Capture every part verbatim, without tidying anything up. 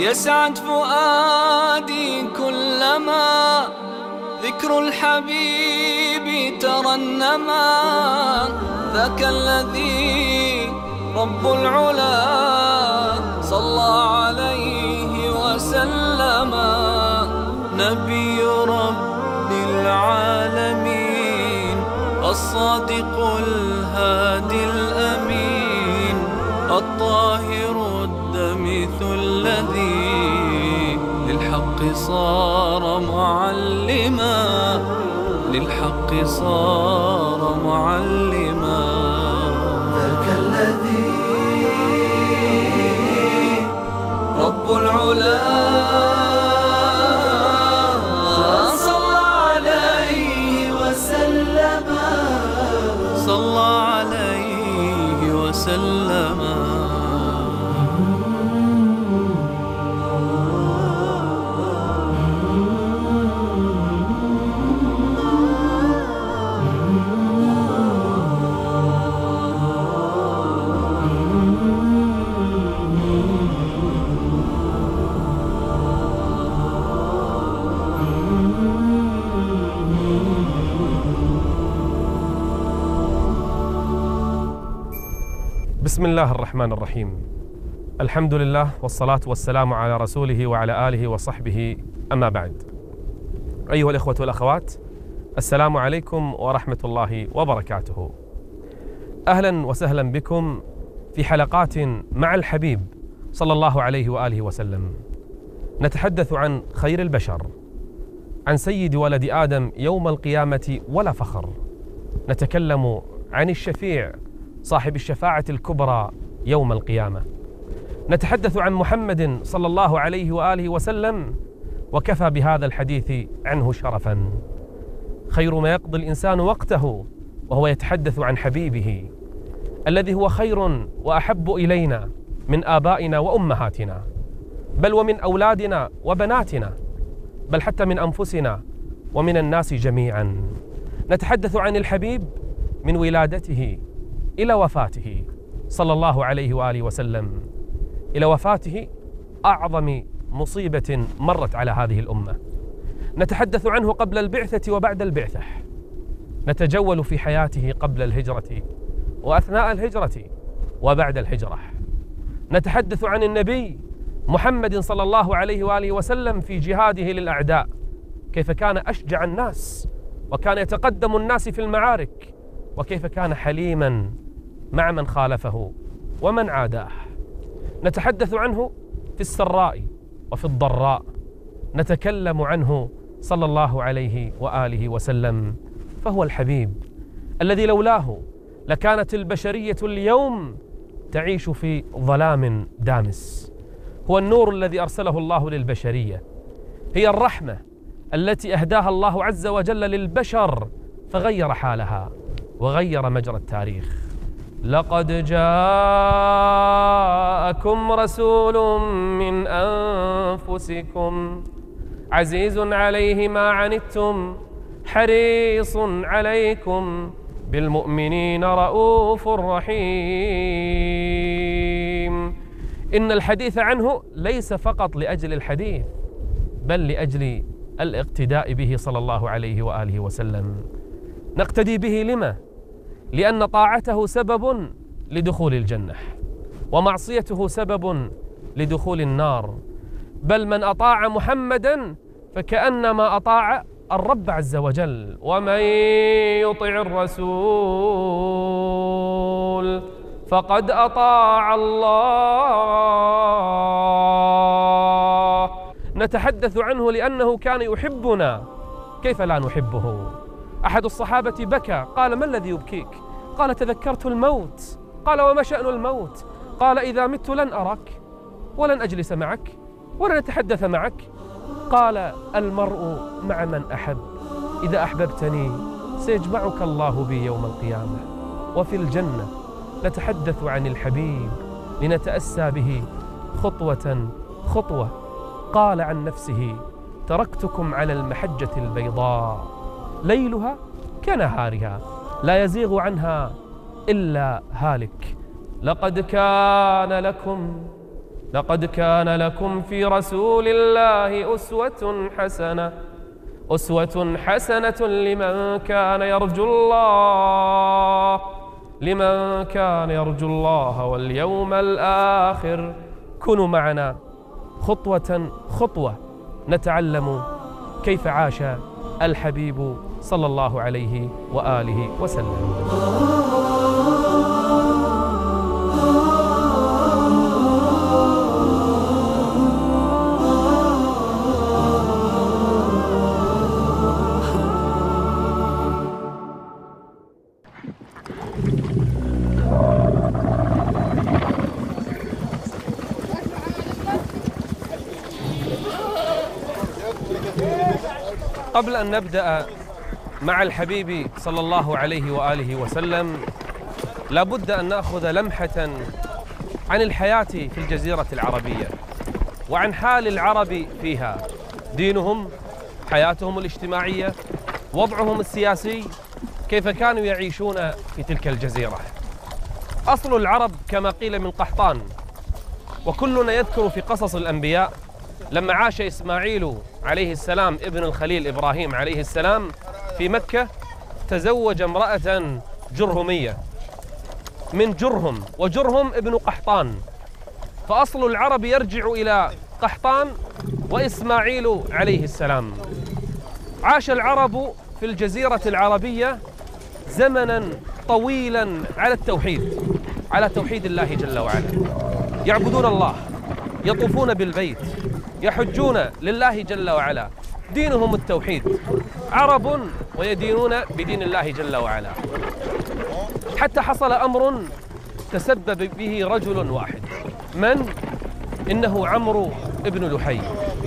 يسعد فؤادي كلما ذكر الحبيب ترنما. ذاك الذي رب العلا صلى عليه وسلم. نبي رب العالمين الصادق الهادي الأمين الطاهر الدمث الذي للحق صار معلما للحق صار معلما. ذاك الذي رب العلا صلى عليه وسلم صلى عليه وسلم. بسم الله الرحمن الرحيم. الحمد لله والصلاة والسلام على رسوله وعلى آله وصحبه، أما بعد. أيها الإخوة والأخوات، السلام عليكم ورحمة الله وبركاته. أهلا وسهلا بكم في حلقات مع الحبيب صلى الله عليه وآله وسلم. نتحدث عن خير البشر، عن سيد ولد آدم يوم القيامة ولا فخر. نتكلم عن الشفيع صاحب الشفاعة الكبرى يوم القيامة. نتحدث عن محمد صلى الله عليه وآله وسلم، وكفى بهذا الحديث عنه شرفا. خير ما يقضي الإنسان وقته وهو يتحدث عن حبيبه الذي هو خير وأحب إلينا من آبائنا وأمهاتنا، بل ومن أولادنا وبناتنا، بل حتى من أنفسنا ومن الناس جميعا. نتحدث عن الحبيب من ولادته إلى وفاته صلى الله عليه وآله وسلم، إلى وفاته أعظم مصيبة مرت على هذه الأمة. نتحدث عنه قبل البعثة وبعد البعثة. نتجول في حياته قبل الهجرة وأثناء الهجرة وبعد الهجرة. نتحدث عن النبي محمد صلى الله عليه وآله وسلم في جهاده للأعداء، كيف كان أشجع الناس وكان يتقدم الناس في المعارك، وكيف كان حليما مع من خالفه ومن عاداه. نتحدث عنه في السراء وفي الضراء. نتكلم عنه صلى الله عليه وآله وسلم، فهو الحبيب الذي لولاه لكانت البشرية اليوم تعيش في ظلام دامس. هو النور الذي أرسله الله للبشرية، هي الرحمة التي أهداها الله عز وجل للبشر فغير حالها وغير مجرى التاريخ. لقد جاءكم رسول من أنفسكم عزيز عليه ما عنتم حريص عليكم بالمؤمنين رؤوف رحيم. إن الحديث عنه ليس فقط لأجل الحديث، بل لأجل الاقتداء به صلى الله عليه وآله وسلم. نقتدي به لما؟ لأن طاعته سبب لدخول الجنة، ومعصيته سبب لدخول النار. بل من أطاع محمدا فكأنما أطاع الرب عز وجل. ومن يطع الرسول فقد أطاع الله. نتحدث عنه لأنه كان يحبنا، كيف لا نحبه؟ أحد الصحابة بكى، قال: ما الذي يبكيك؟ قال: تذكرت الموت. قال: وما شأن الموت؟ قال: إذا مت لن أراك ولن أجلس معك ولن أتحدث معك. قال: المرء مع من أحب، إذا أحببتني سيجمعك الله بي يوم القيامة. وفي الجنة نتحدث عن الحبيب لنتأسى به خطوة خطوة. قال عن نفسه: تركتكم على المحجة البيضاء ليلها كنهارها لا يزيغ عنها إلا هالك. لقد كان لكم لقد كان لكم في رسول الله أسوة حسنة أسوة حسنة لمن كان يرجو الله لمن كان يرجو الله واليوم الآخر. كونوا معنا خطوة خطوة نتعلم كيف عاش الحبيب صلى الله عليه وآله وسلم. قبل أن نبدأ مع الحبيب صلى الله عليه وآله وسلم لابد أن نأخذ لمحة عن الحياة في الجزيرة العربية وعن حال العرب فيها، دينهم، حياتهم الاجتماعية، وضعهم السياسي، كيف كانوا يعيشون في تلك الجزيرة. أصل العرب كما قيل من قحطان، وكلنا يذكر في قصص الأنبياء لما عاش إسماعيل عليه السلام ابن الخليل إبراهيم عليه السلام في مكة تزوج امرأة جرهمية من جرهم، وجرهم ابن قحطان، فأصل العرب يرجع إلى قحطان وإسماعيل عليه السلام. عاش العرب في الجزيرة العربية زمنا طويلا على التوحيد، على توحيد الله جل وعلا، يعبدون الله، يطوفون بالبيت، يحجون لله جل وعلا، دينهم التوحيد، عرب ويدينون بدين الله جل وعلا. حتى حصل أمر تسبب به رجل واحد، من؟ إنه عمرو ابن لحي.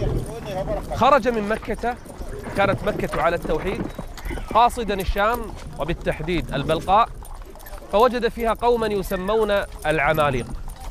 خرج من مكة، كانت مكة على التوحيد، قاصدا الشام وبالتحديد البلقاء، فوجد فيها قوما يسمون العماليق،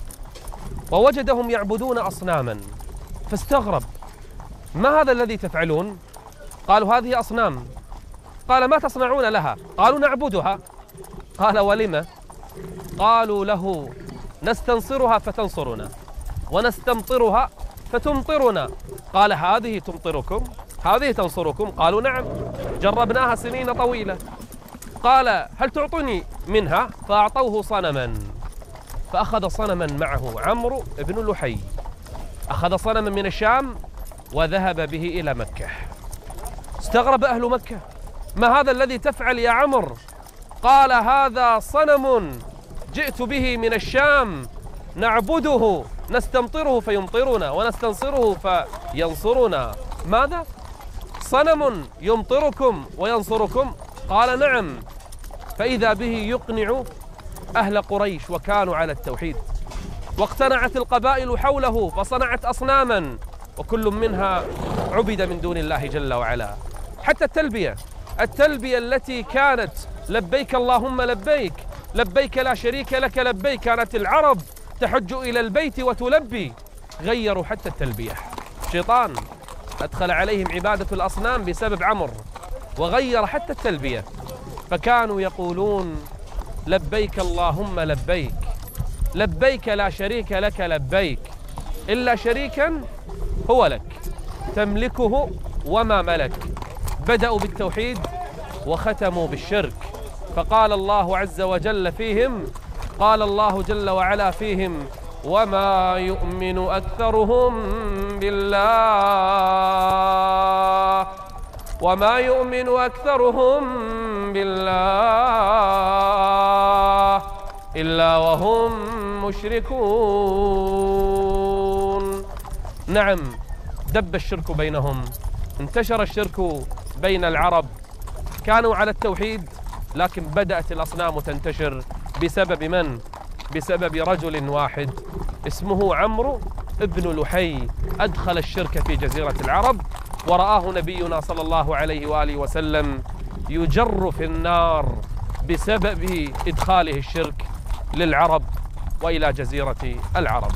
ووجدهم يعبدون أصناما، فاستغرب: ما هذا الذي تفعلون؟ قالوا: هذه أصنام. قال: ما تصنعون لها؟ قالوا: نعبدها. قال: ولم؟ قالوا له: نستنصرها فتنصرنا، ونستمطرها فتمطرنا. قال: هذه تمطركم؟ هذه تنصركم؟ قالوا: نعم، جربناها سنين طويلة. قال: هل تعطوني منها؟ فأعطوه صنما، فأخذ صنما معه عمرو بن لحي، أخذ صنما من الشام وذهب به إلى مكة. استغرب أهل مكة: ما هذا الذي تفعل يا عمرو؟ قال: هذا صنم جئت به من الشام نعبده، نستمطره فيمطرنا ونستنصره فينصرنا. ماذا؟ صنم يمطركم وينصركم؟ قال: نعم. فإذا به يقنع أهل قريش، وكانوا على التوحيد، واقتنعت القبائل حوله فصنعت أصناما، وكل منها عبد من دون الله جل وعلا. حتى التلبية التلبية التي كانت لبيك اللهم لبيك، لبيك لا شريك لك لبيك، كانت العرب تحج إلى البيت وتلبي، غيروا حتى التلبية. شيطان أدخل عليهم عبادة الأصنام بسبب عمرو، وغير حتى التلبية، فكانوا يقولون: لبيك اللهم لبيك، لبيك لا شريك لك لبيك، إلا شريكا هو لك تملكه وما ملك. بدأوا بالتوحيد وختموا بالشرك، فقال الله عز وجل فيهم، قال الله جل وعلا فيهم: وما يؤمن أكثرهم بالله وما يؤمن أكثرهم بالله إلا وهم مشركون. نعم، دب الشرك بينهم، انتشر الشرك بين العرب، كانوا على التوحيد لكن بدأت الأصنام تنتشر بسبب من؟ بسبب رجل واحد اسمه عمرو ابن لحي، أدخل الشرك في جزيرة العرب، ورآه نبينا صلى الله عليه وآله وسلم يجر في النار بسبب إدخاله الشرك للعرب وإلى جزيرة العرب.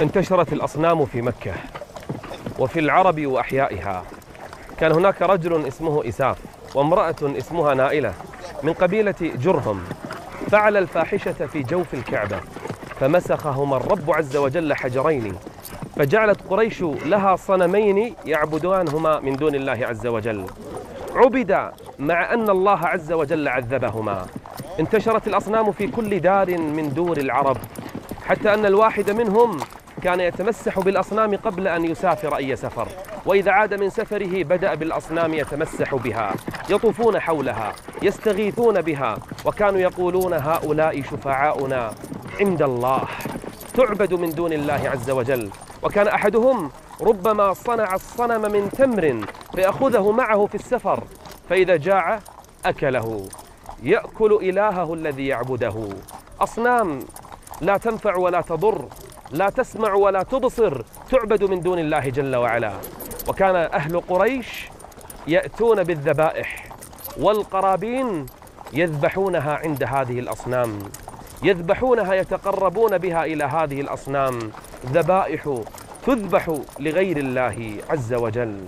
انتشرت الأصنام في مكة وفي العرب وأحيائها. كان هناك رجل اسمه إساف وامرأة اسمها نائلة من قبيلة جرهم، فعل الفاحشة في جوف الكعبة، فمسخهما الرب عز وجل حجرين، فجعلت قريش لها صنمين يعبدانهما من دون الله عز وجل، عبد مع أن الله عز وجل عذبهما. انتشرت الأصنام في كل دار من دور العرب، حتى أن الواحد منهم كان يتمسح بالأصنام قبل أن يسافر أي سفر، وإذا عاد من سفره بدأ بالأصنام يتمسح بها، يطوفون حولها، يستغيثون بها، وكانوا يقولون هؤلاء شفعاؤنا عند الله، تعبد من دون الله عز وجل. وكان أحدهم ربما صنع الصنم من تمر فيأخذه معه في السفر، فإذا جاع أكله، يأكل إلهه الذي يعبده. أصنام لا تنفع ولا تضر، لا تسمع ولا تبصر، تعبد من دون الله جل وعلا. وكان أهل قريش يأتون بالذبائح والقرابين يذبحونها عند هذه الأصنام، يذبحونها يتقربون بها إلى هذه الأصنام، ذبائح تذبح لغير الله عز وجل.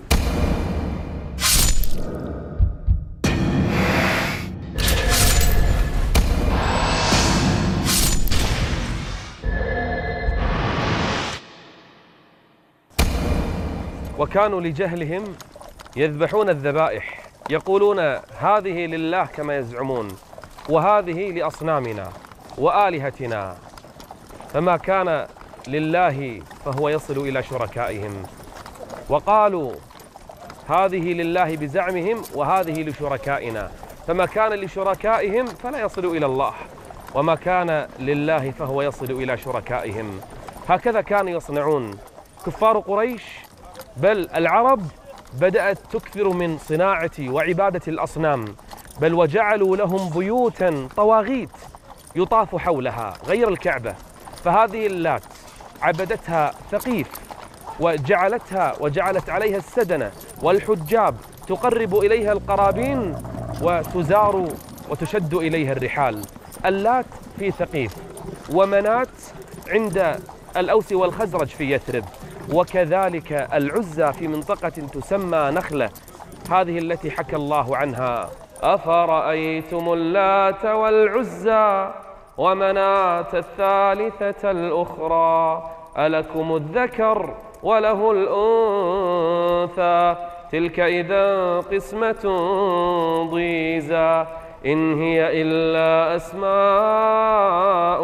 وكانوا لجهلهم يذبحون الذبائح، يقولون هذه لله كما يزعمون، وهذه لأصنامنا وآلهتنا، فما كان لله فهو يصل إلى شركائهم. وقالوا هذه لله بزعمهم وهذه لشركائنا، فما كان لشركائهم فلا يصل إلى الله، وما كان لله فهو يصل إلى شركائهم. هكذا كانوا يصنعون كفار قريش، بل العرب بدأت تكثر من صناعة وعبادة الأصنام، بل وجعلوا لهم بيوتا طواغيت يطاف حولها غير الكعبة. فهذه اللات عبدتها ثقيف وجعلتها وجعلت عليها السدنة والحجاب تقرب إليها القرابين وتزار وتشد إليها الرحال. اللات في ثقيف، ومنات عند الأوس والخزرج في يثرب، وكذلك العزى في منطقة تسمى نخلة، هذه التي حكى الله عنها: أفرأيتم اللات والعزى ومناة الثالثة الأخرى ألكم الذكر وله الأنثى تلك إذا قسمة ضيزى إن هي إلا أسماء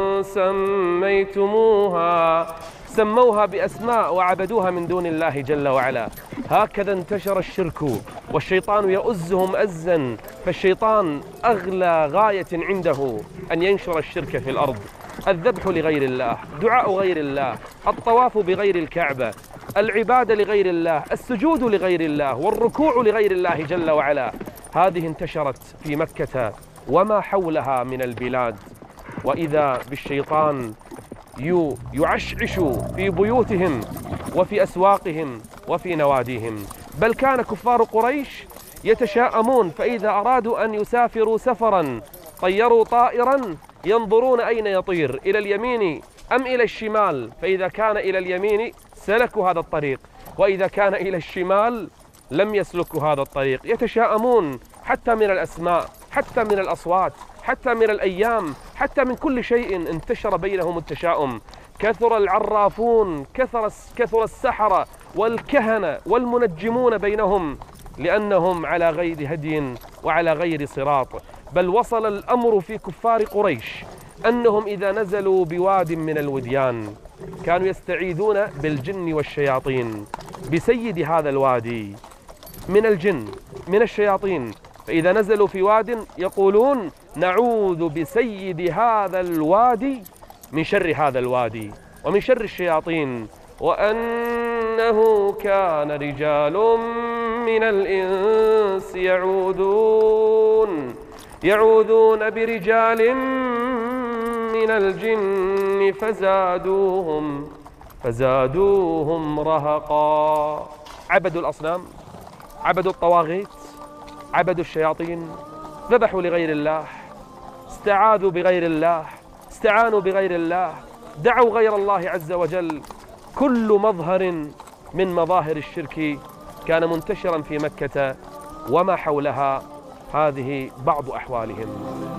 سميتموها سموها بأسماء وعبدوها من دون الله جل وعلا. هكذا انتشر الشرك والشيطان يؤزهم أزا، فالشيطان أغلى غاية عنده أن ينشر الشرك في الأرض. الذبح لغير الله، دعاء غير الله، الطواف بغير الكعبة، العبادة لغير الله، السجود لغير الله، والركوع لغير الله جل وعلا، هذه انتشرت في مكة وما حولها من البلاد. وإذا بالشيطان يعشعش في بيوتهم وفي أسواقهم وفي نواديهم. بل كان كفار قريش يتشاءمون، فإذا أرادوا أن يسافروا سفرا طيروا طائرا ينظرون أين يطير، إلى اليمين أم إلى الشمال، فإذا كان إلى اليمين سلكوا هذا الطريق، وإذا كان إلى الشمال لم يسلكوا هذا الطريق. يتشاءمون حتى من الأسماء، حتى من الأصوات، حتى من الأيام، حتى من كل شيء انتشر بينهم التشاؤم. كثر العرافون، كثر كثر السحرة والكهنة والمنجمون بينهم، لأنهم على غير هدي وعلى غير صراط. بل وصل الأمر في كفار قريش أنهم إذا نزلوا بواد من الوديان كانوا يستعيذون بالجن والشياطين، بسيد هذا الوادي من الجن من الشياطين. فإذا نزلوا في واد يقولون نعوذ بسيد هذا الوادي من شر هذا الوادي ومن شر الشياطين، وأنه كان رجال من الإنس يعوذون يعوذون برجال من الجن فزادوهم فزادوهم رهقا. عبدوا الأصنام، عبدوا الطواغيت، عبدوا الشياطين، ذبحوا لغير الله، استعاذوا بغير الله، استعانوا بغير الله، دعوا غير الله عز وجل. كل مظهر من مظاهر الشرك كان منتشرا في مكة وما حولها. هذه بعض أحوالهم.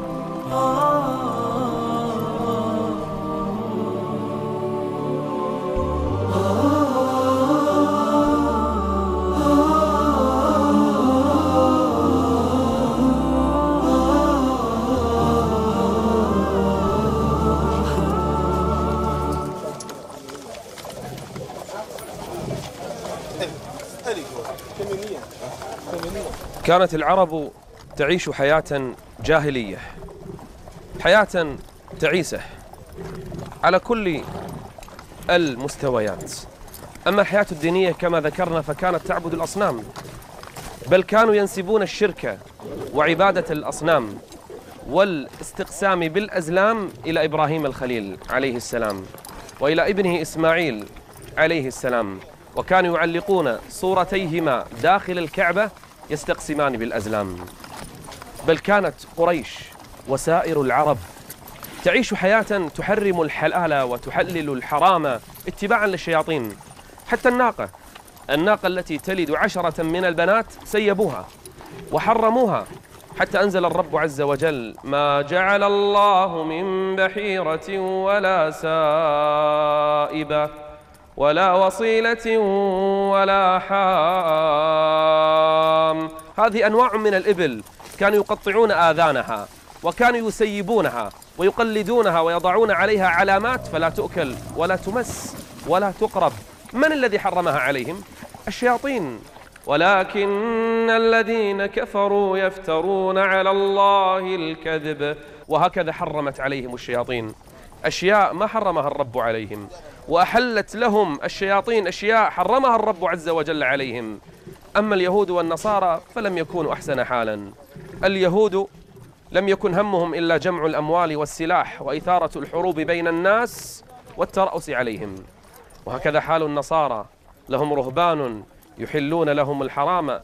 كانت العرب تعيش حياة جاهلية، حياة تعيسة على كل المستويات. أما الحياة الدينية كما ذكرنا فكانت تعبد الأصنام، بل كانوا ينسبون الشرك وعبادة الأصنام والاستقسام بالأزلام إلى إبراهيم الخليل عليه السلام وإلى ابنه إسماعيل عليه السلام، وكانوا يعلقون صورتيهما داخل الكعبة يستقسمان بالأزلام. بل كانت قريش وسائر العرب تعيش حياة تحرم الحلال وتحلل الحرام اتباعا للشياطين. حتى الناقة الناقة التي تلد عشرة من البنات سيبوها وحرموها، حتى أنزل الرب عز وجل: ما جعل الله من بحيرة ولا سائبة ولا وصيلة ولا حام. هذه أنواع من الإبل كانوا يقطعون آذانها وكانوا يسيبونها ويقلدونها ويضعون عليها علامات فلا تؤكل ولا تمس ولا تقرب. من الذي حرمها عليهم؟ الشياطين. ولكن الذين كفروا يفترون على الله الكذب. وهكذا حرمت عليهم الشياطين أشياء ما حرمها الرب عليهم، وأحلت لهم الشياطين أشياء حرمها الرب عز وجل عليهم. أما اليهود والنصارى فلم يكونوا أحسن حالا. اليهود لم يكن همهم إلا جمع الأموال والسلاح وإثارة الحروب بين الناس والترأس عليهم. وهكذا حال النصارى، لهم رهبان يحلون لهم الحرام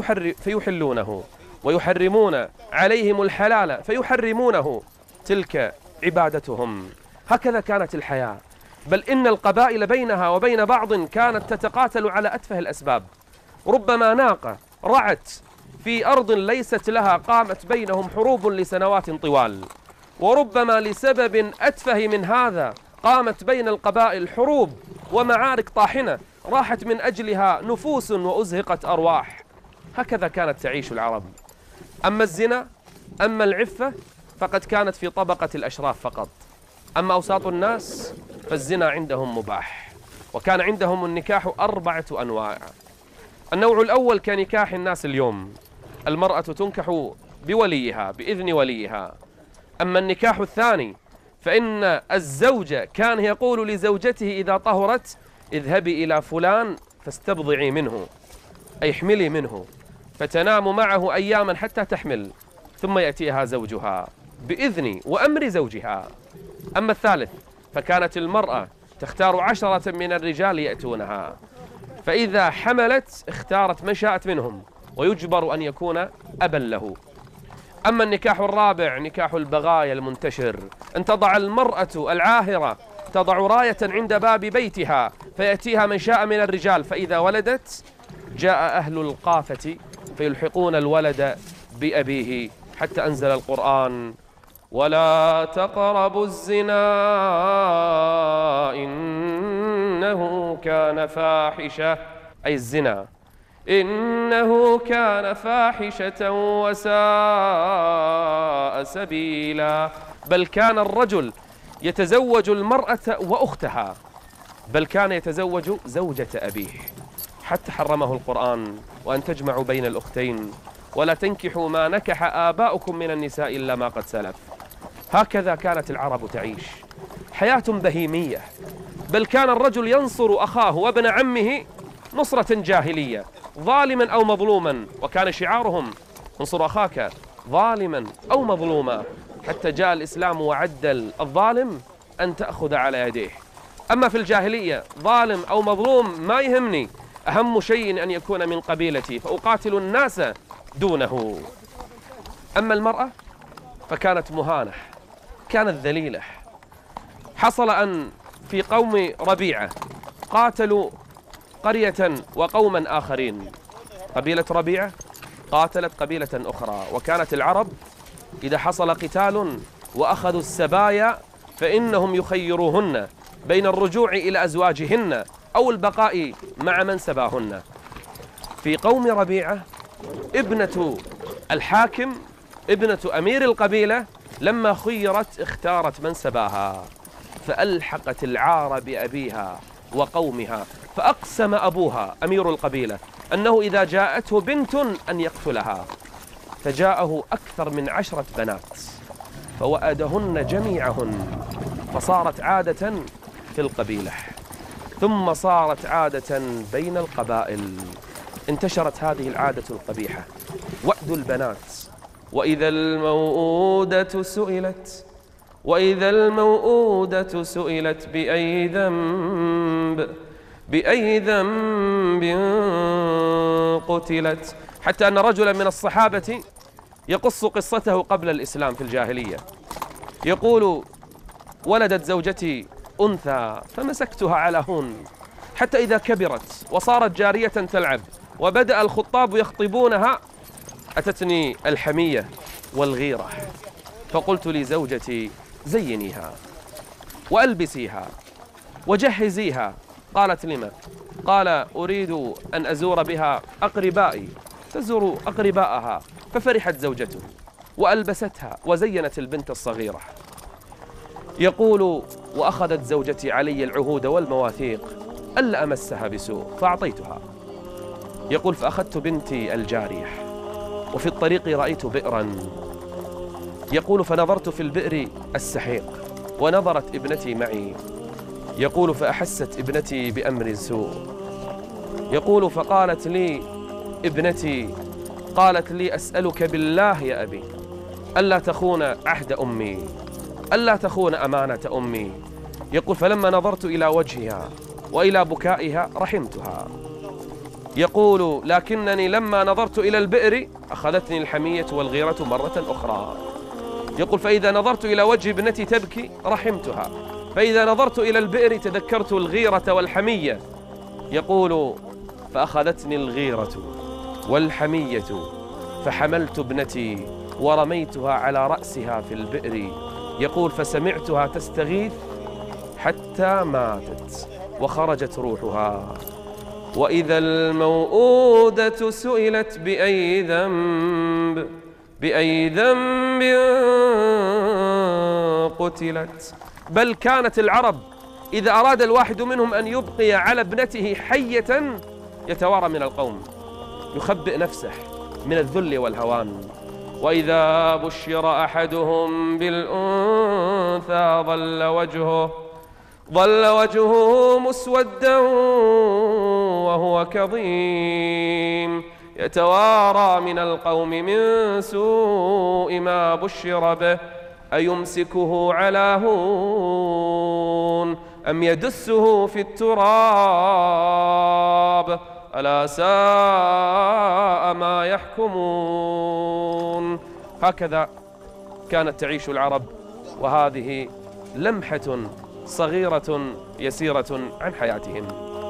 فيحلونه ويحرمون عليهم الحلال فيحرمونه. تلك عبادتهم. هكذا كانت الحياة. بل إن القبائل بينها وبين بعض كانت تتقاتل على أتفه الأسباب. ربما ناقة رعت في أرض ليست لها قامت بينهم حروب لسنوات طوال، وربما لسبب أتفه من هذا قامت بين القبائل حروب ومعارك طاحنة راحت من أجلها نفوس وأزهقت أرواح. هكذا كانت تعيش العرب. أما الزنا أما العفة فقد كانت في طبقة الأشراف فقط. أما أوساط الناس فالزنا عندهم مباح. وكان عندهم النكاح أربعة أنواع. النوع الأول كنكاح الناس اليوم، المرأة تنكح بوليها بإذن وليها. أما النكاح الثاني فإن الزوج كان يقول لزوجته إذا طهرت: اذهبي إلى فلان فاستبضعي منه، أي احملي منه، فتنام معه أياما حتى تحمل، ثم يأتيها زوجها بإذن وأمر زوجها. أما الثالث فكانت المرأة تختار عشرة من الرجال يأتونها، فإذا حملت اختارت من شاءت منهم ويجبر أن يكون أبا له. أما النكاح الرابع نكاح البغايا المنتشر، أن تضع المرأة العاهرة تضع راية عند باب بيتها فيأتيها من شاء من الرجال، فإذا ولدت جاء أهل القافة فيلحقون الولد بأبيه، حتى أنزل القرآن: ولا تقربوا الزنا إنه كان فاحشة، أي الزنا إنه كان فاحشة وساء سبيلا. بل كان الرجل يتزوج المرأة وأختها، بل كان يتزوج زوجة أبيه، حتى حرمه القرآن: وأن تجمعوا بين الأختين ولا تنكحوا ما نكح آباؤكم من النساء إلا ما قد سلف. هكذا كانت العرب تعيش حياة بهيمية. بل كان الرجل ينصر أخاه وابن عمه نصرة جاهلية، ظالما أو مظلوما، وكان شعارهم: انصر أخاك ظالما أو مظلوما، حتى جاء الإسلام وعدل الظالم أن تأخذ على يديه. أما في الجاهلية ظالم أو مظلوم ما يهمني، أهم شيء أن يكون من قبيلتي فأقاتل الناس دونه. أما المرأة فكانت مهانة، كانت ذليلة. حصل أن في قوم ربيعة قاتلوا قرية وقوما آخرين. قبيلة ربيعة قاتلت قبيلة أخرى، وكانت العرب إذا حصل قتال وأخذوا السبايا فإنهم يخيروهن بين الرجوع إلى أزواجهن أو البقاء مع من سباهن. في قوم ربيعة ابنة الحاكم ابنة أمير القبيلة لما خيرت اختارت من سباها، فألحقت العار بأبيها وقومها، فأقسم أبوها أمير القبيلة أنه إذا جاءته بنت أن يقتلها، فجاءه أكثر من عشرة بنات فوأدهن جميعهن، فصارت عادة في القبيلة ثم صارت عادة بين القبائل. انتشرت هذه العادة القبيحة، وأد البنات. وإذا الموءودة سئلت وإذا الموءودة سئلت بأي ذنب بأي ذنب قتلت. حتى أن رجلا من الصحابة يقص قصته قبل الإسلام في الجاهلية، يقول: ولدت زوجتي أنثى فمسكتها على هون، حتى إذا كبرت وصارت جارية تلعب وبدأ الخطاب يخطبونها أتتني الحمية والغيرة، فقلت لزوجتي: زينيها وألبسيها وجهزيها. قالت: لما؟ قال: أريد أن أزور بها أقربائي. تزور أقرباءها، ففرحت زوجته وألبستها وزينت البنت الصغيرة. يقول: وأخذت زوجتي علي العهود والمواثيق ألا أمسها بسوء فأعطيتها. يقول: فأخذت بنتي الجارية وفي الطريق رأيت بئرا. يقول: فنظرت في البئر السحيق ونظرت ابنتي معي. يقول: فأحست ابنتي بأمر سوء. يقول: فقالت لي ابنتي قالت لي: أسألك بالله يا أبي ألا تخون عهد أمي، ألا تخون أمانة أمي. يقول: فلما نظرت إلى وجهها وإلى بكائها رحمتها. يقول: لكنني لما نظرت إلى البئر أخذتني الحمية والغيرة مرة أخرى. يقول: فإذا نظرت إلى وجه ابنتي تبكي رحمتها، فإذا نظرت إلى البئر تذكرت الغيرة والحمية. يقول: فأخذتني الغيرة والحمية فحملت ابنتي ورميتها على رأسها في البئر. يقول: فسمعتها تستغيث حتى ماتت وخرجت روحها. وإذا الموءودة سئلت بأي ذنب بأي ذنب قتلت. بل كانت العرب إذا أراد الواحد منهم أن يبقي على ابنته حية يتوارى من القوم، يخبئ نفسه من الذل والهوان. وإذا بشر أحدهم بالأنثى ظل وجهه ظل وجهه مسودا وهو كظيم يتوارى من القوم من سوء ما بشر به أيمسكه على هون أم يدسه في التراب ألا ساء ما يحكمون. هكذا كانت تعيش العرب، وهذه لمحة صغيرة يسيرة عن حياتهم.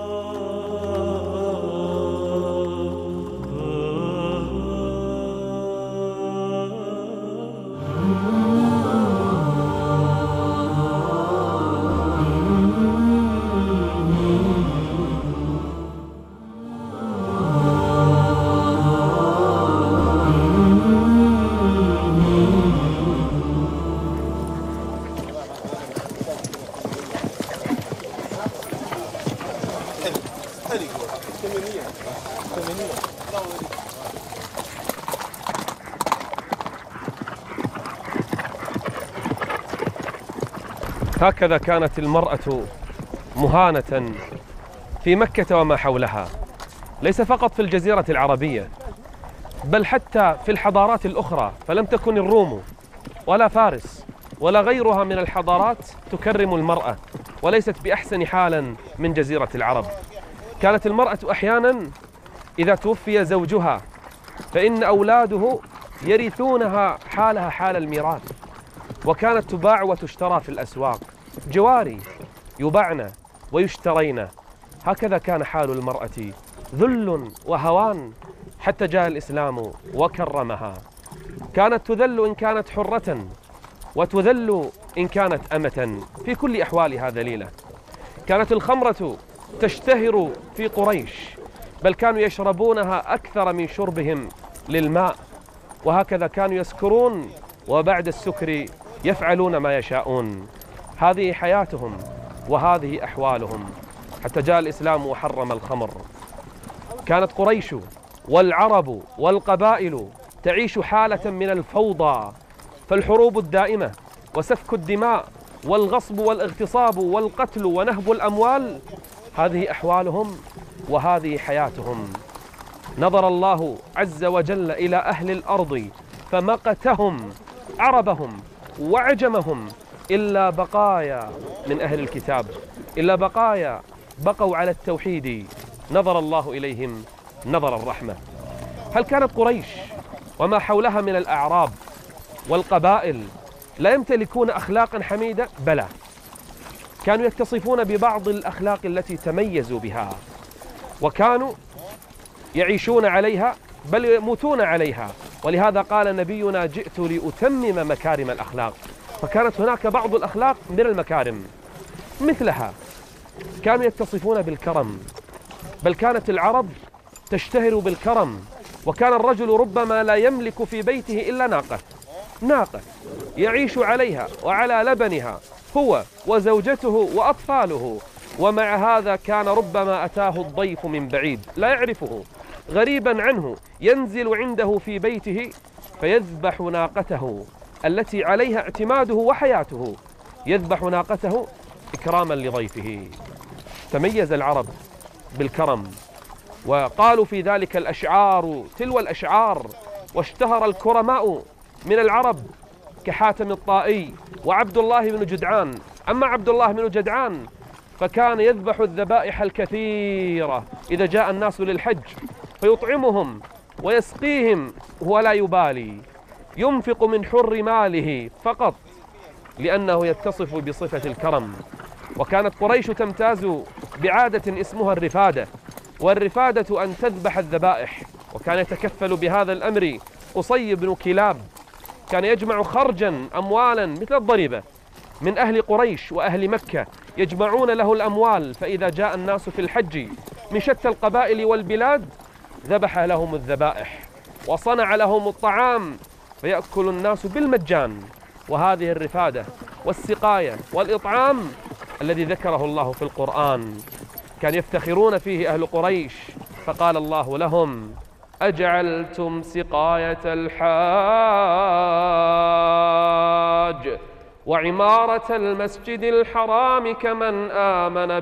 هكذا كانت المرأة مهانة في مكة وما حولها، ليس فقط في الجزيرة العربية بل حتى في الحضارات الأخرى، فلم تكن الروم ولا فارس ولا غيرها من الحضارات تكرم المرأة، وليست بأحسن حالا من جزيرة العرب. كانت المرأة أحيانا إذا توفي زوجها فإن أولاده يرثونها حالها حال الميراث، وكانت تباع وتشترى في الأسواق جواري، يباعن ويشترين. هكذا كان حال المرأة، ذل وهوان، حتى جاء الإسلام وكرمها. كانت تذل إن كانت حرة، وتذل إن كانت أمة، في كل أحوالها ذليلة. كانت الخمرة تشتهر في قريش، بل كانوا يشربونها أكثر من شربهم للماء، وهكذا كانوا يسكرون، وبعد السكر يفعلون ما يشاءون. هذه حياتهم وهذه أحوالهم، حتى جاء الإسلام وحرم الخمر. كانت قريش والعرب والقبائل تعيش حالة من الفوضى، فالحروب الدائمة وسفك الدماء والغصب والاغتصاب والقتل ونهب الأموال، هذه أحوالهم وهذه حياتهم. نظر الله عز وجل إلى أهل الأرض فمقتهم، عربهم وعجمهم، إلا بقايا من أهل الكتاب، إلا بقايا بقوا على التوحيد، نظر الله إليهم نظر الرحمة. هل كانت قريش وما حولها من الأعراب والقبائل لا يمتلكون أخلاقا حميدة؟ بلى، كانوا يتصفون ببعض الأخلاق التي تميزوا بها، وكانوا يعيشون عليها بل يموتون عليها. ولهذا قال نبينا: جئت لأتمم مكارم الأخلاق. فكانت هناك بعض الأخلاق من المكارم، مثلها كانوا يتصفون بالكرم، بل كانت العرب تشتهر بالكرم. وكان الرجل ربما لا يملك في بيته إلا ناقة، ناقة يعيش عليها وعلى لبنها هو وزوجته وأطفاله، ومع هذا كان ربما أتاه الضيف من بعيد لا يعرفه، غريبا عنه، ينزل عنده في بيته فيذبح ناقته التي عليها اعتماده وحياته، يذبح ناقته إكراما لضيفه. تميز العرب بالكرم، وقالوا في ذلك الأشعار تلو الأشعار، واشتهر الكرماء من العرب كحاتم الطائي وعبد الله بن جدعان. أما عبد الله بن جدعان فكان يذبح الذبائح الكثيرة إذا جاء الناس للحج، فيطعمهم ويسقيهم ولا يبالي، ينفق من حر ماله فقط لأنه يتصف بصفة الكرم. وكانت قريش تمتاز بعادة اسمها الرفادة، والرفادة أن تذبح الذبائح. وكان يتكفل بهذا الأمر قصي بن كلاب، كان يجمع خرجا أموالا مثل الضريبة من أهل قريش وأهل مكة، يجمعون له الأموال، فإذا جاء الناس في الحج من شتى القبائل والبلاد ذبح لهم الذبائح وصنع لهم الطعام فيأكل الناس بالمجان. وهذه الرفادة والسقاية والإطعام الذي ذكره الله في القرآن كان يفتخرون فيه أهل قريش، فقال الله لهم: أجعلتم سقاية الحاج وعمارة المسجد الحرام كمن آمن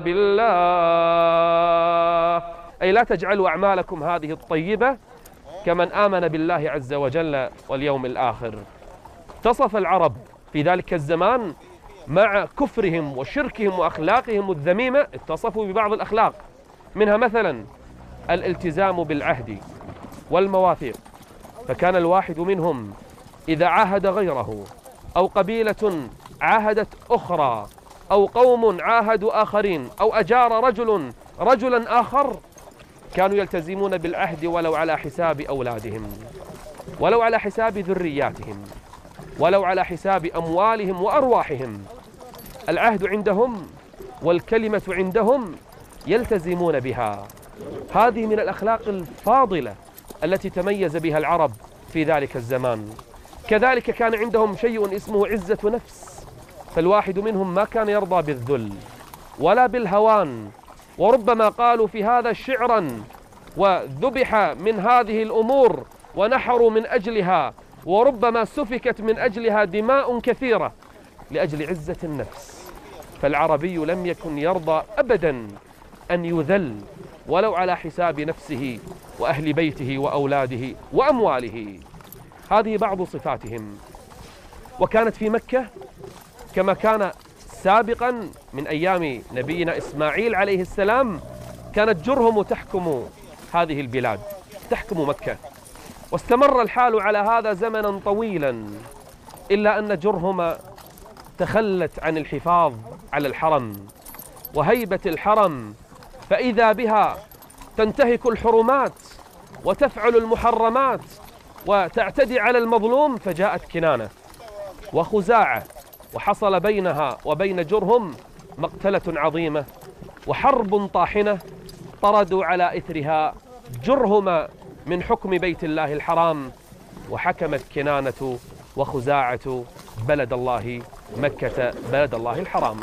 بالله، أي لا تجعلوا أعمالكم هذه الطيبة كمن آمن بالله عز وجل واليوم الآخر. اتصف العرب في ذلك الزمان مع كفرهم وشركهم وأخلاقهم الذميمة، اتصفوا ببعض الأخلاق، منها مثلا الالتزام بالعهد والمواثيق. فكان الواحد منهم إذا عاهد غيره، أو قبيلة عاهدت أخرى، أو قوم عاهدوا آخرين، أو أجار رجل رجلا آخر، كانوا يلتزمون بالعهد ولو على حساب أولادهم، ولو على حساب ذرياتهم، ولو على حساب أموالهم وأرواحهم. العهد عندهم والكلمة عندهم يلتزمون بها. هذه من الأخلاق الفاضلة التي تميز بها العرب في ذلك الزمان. كذلك كان عندهم شيء اسمه عزة نفس، فالواحد منهم ما كان يرضى بالذل ولا بالهوان، وربما قالوا في هذا شعرا وذبح من هذه الأمور ونحروا من أجلها، وربما سفكت من أجلها دماء كثيرة لأجل عزة النفس. فالعربي لم يكن يرضى أبدا أن يذل ولو على حساب نفسه وأهل بيته وأولاده وأمواله. هذه بعض صفاتهم. وكانت في مكة كما كان سابقا من أيام نبينا إسماعيل عليه السلام، كانت جرهم تحكم هذه البلاد، تحكم مكة، واستمر الحال على هذا زمنا طويلا، إلا أن جرهم تخلت عن الحفاظ على الحرم، وهيبة الحرم، فإذا بها تنتهك الحرمات وتفعل المحرمات وتعتدي على المظلوم. فجاءت كنانة وخزاعة وحصل بينها وبين جرهم مقتلة عظيمة وحرب طاحنة، طردوا على إثرها جرهم من حكم بيت الله الحرام، وحكمت كنانة وخزاعة بلد الله مكة بلد الله الحرام.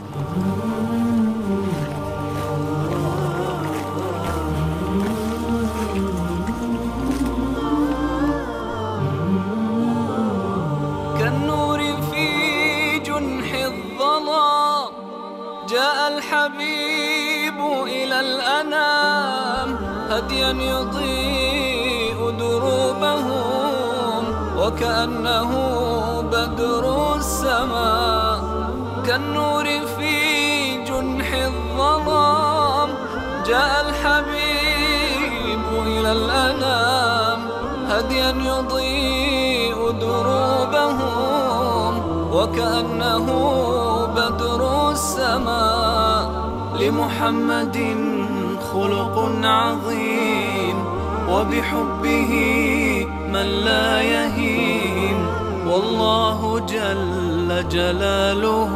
كالنور في جنح الظلام جاء الحبيب إلى الأنام، هديا يضيء دروبهم وكأنه بدر السماء. كالنور في جنح الظلام جاء الحبيب إلى الأنام، هديا يضيء دروبهم وكأنه بدر السماء. لمحمد خلق عظيم وبحبه من لا يهيم، والله جل جلاله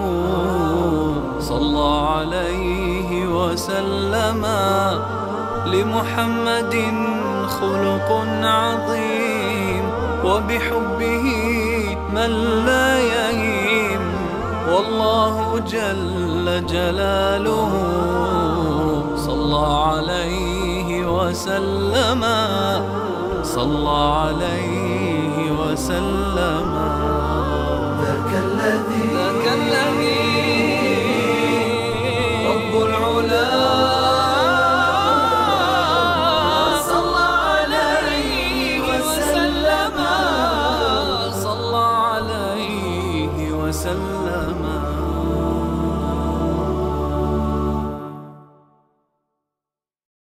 صلى عليه وسلم. لمحمد خلق عظيم وبحبه من لا يهيم، والله جل جلاله صلى عليه وسلم، صلى عليه وسلم. ذاك الذي ذاك الذي رب العلا